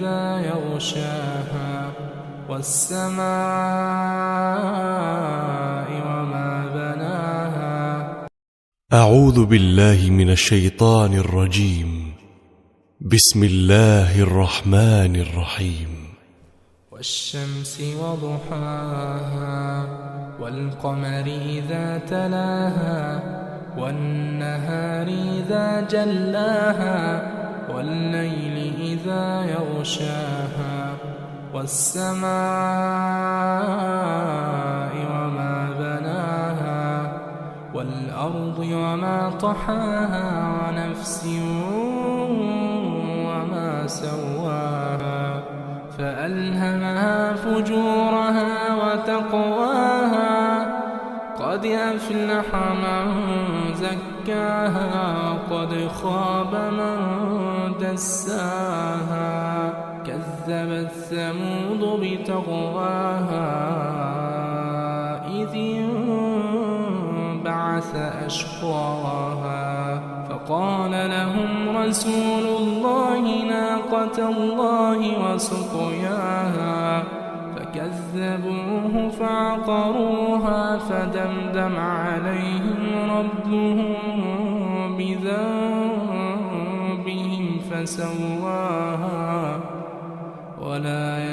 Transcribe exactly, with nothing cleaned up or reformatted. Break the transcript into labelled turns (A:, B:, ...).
A: إذا يغشاها والسماء وما بناها.
B: أعوذ بالله من الشيطان الرجيم. بسم الله الرحمن الرحيم.
A: والشمس وضحاها والقمر إذا تلاها والنهار إذا جلاها والليل إذا يغشاها والسماء وما بناها والأرض وما طحاها ونفس وما سواها فألهمها فجورها وتقواها. قد أفلح من زكاها وقد خاب من دساها. كذبت ثمود بتقواها إذ انبعث أشقاها فقال لهم رسول الله ناقة الله وسقياها فكذبوه فعقروها فدمدم عليهم ربهم بذنبهم فسواها ولا